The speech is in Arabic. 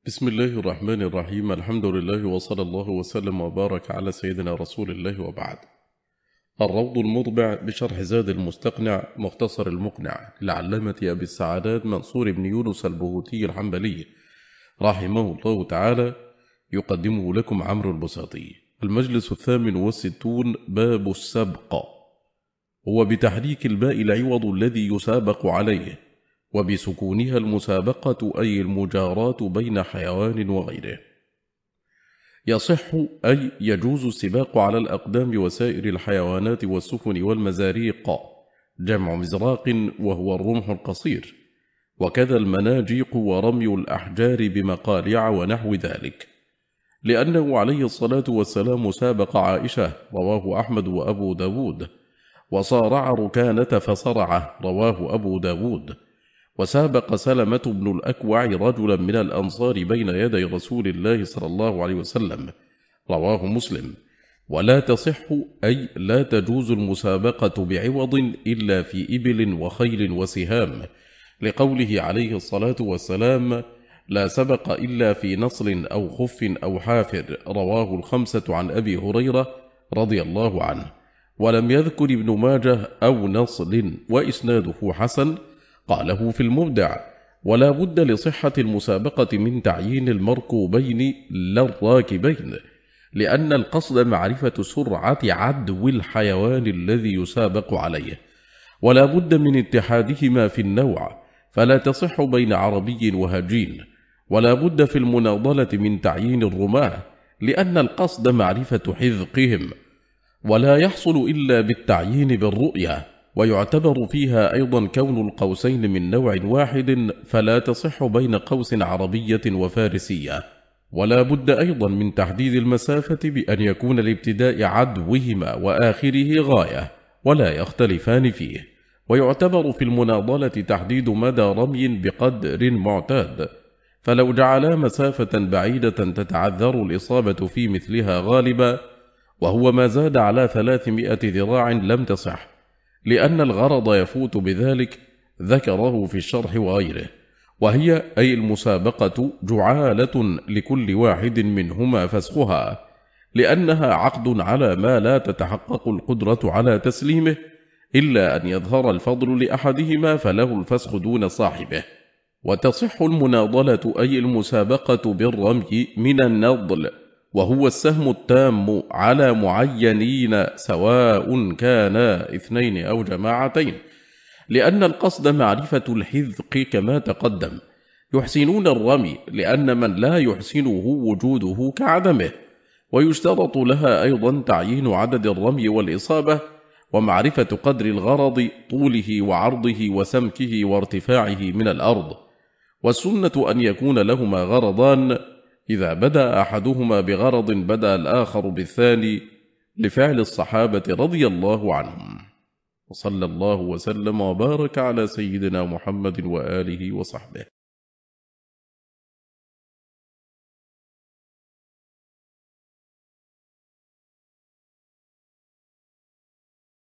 بسم الله الرحمن الرحيم. الحمد لله وصلى الله وسلم وبارك على سيدنا رسول الله وبعد. الروض المضبع بشرح زاد المستقنع مختصر المقنع لعلامة أبي السعادات منصور بن يونس البهوتي الحنبلي رحمه الله تعالى، يقدمه لكم عمرو البساطي. المجلس 68، باب السبق، هو بتحريك الباء العوض الذي يسابق عليه، وبسكونها المسابقة أي المجاراة بين حيوان وغيره. يصح أي يجوز السباق على الأقدام وسائر الحيوانات والسفن والمزاريق، جمع مزراق وهو الرمح القصير، وكذا المناجيق ورمي الأحجار بمقالع ونحو ذلك، لأنه عليه الصلاة والسلام سابق عائشة، رواه أحمد وأبو داود، وصارع ركانة فصرعه، رواه أبو داود، وسابق سلمة بن الأكوع رجلا من الأنصار بين يدي رسول الله صلى الله عليه وسلم، رواه مسلم. ولا تصح أي لا تجوز المسابقة بعوض إلا في إبل وخيل وسهام، لقوله عليه الصلاة والسلام: لا سبق إلا في نصل أو خف أو حافر، رواه الخمسة عن أبي هريرة رضي الله عنه. ولم يذكر ابن ماجه أو نصل، وإسناده حسن، قاله في المبدع: ولا بد لصحة المسابقة من تعيين المركوبين لا الراكبين، لأن القصد معرفة سرعة عدو الحيوان الذي يسابق عليه، ولا بد من اتحادهما في النوع، فلا تصح بين عربي وهجين، ولا بد في المناضلة من تعيين الرماة، لأن القصد معرفة حذقهم، ولا يحصل إلا بالتعيين بالرؤية، ويعتبر فيها أيضا كون القوسين من نوع واحد، فلا تصح بين قوس عربية وفارسية. ولا بد أيضا من تحديد المسافة بأن يكون لابتداء عدوهما وآخره غاية، ولا يختلفان فيه. ويعتبر في المناضلة تحديد مدى رمي بقدر معتاد، فلو جعلا مسافة بعيدة تتعذر الإصابة في مثلها غالبا، وهو ما زاد على 300 ذراع، لم تصح، لأن الغرض يفوت بذلك، ذكره في الشرح وغيره. وهي أي المسابقة جعالة لكل واحد منهما فسخها، لأنها عقد على ما لا تتحقق القدرة على تسليمه، إلا أن يظهر الفضل لأحدهما فله الفسخ دون صاحبه. وتصح المناضلة أي المسابقة بالرمي من النضل، وهو السهم التام على معينين، سواء كانا اثنين أو جماعتين، لأن القصد معرفة الحذق كما تقدم. يحسنون الرمي لأن من لا يحسنه وجوده كعدمه، ويشترط لها أيضا تعيين عدد الرمي والإصابة، ومعرفة قدر الغرض، طوله وعرضه وسمكه وارتفاعه من الأرض. والسنة أن يكون لهما غرضان، إذا بدأ أحدهما بغرض بدأ الآخر بالثاني، لفعل الصحابة رضي الله عنهم. وصلى الله وسلم وبارك على سيدنا محمد وآله وصحبه.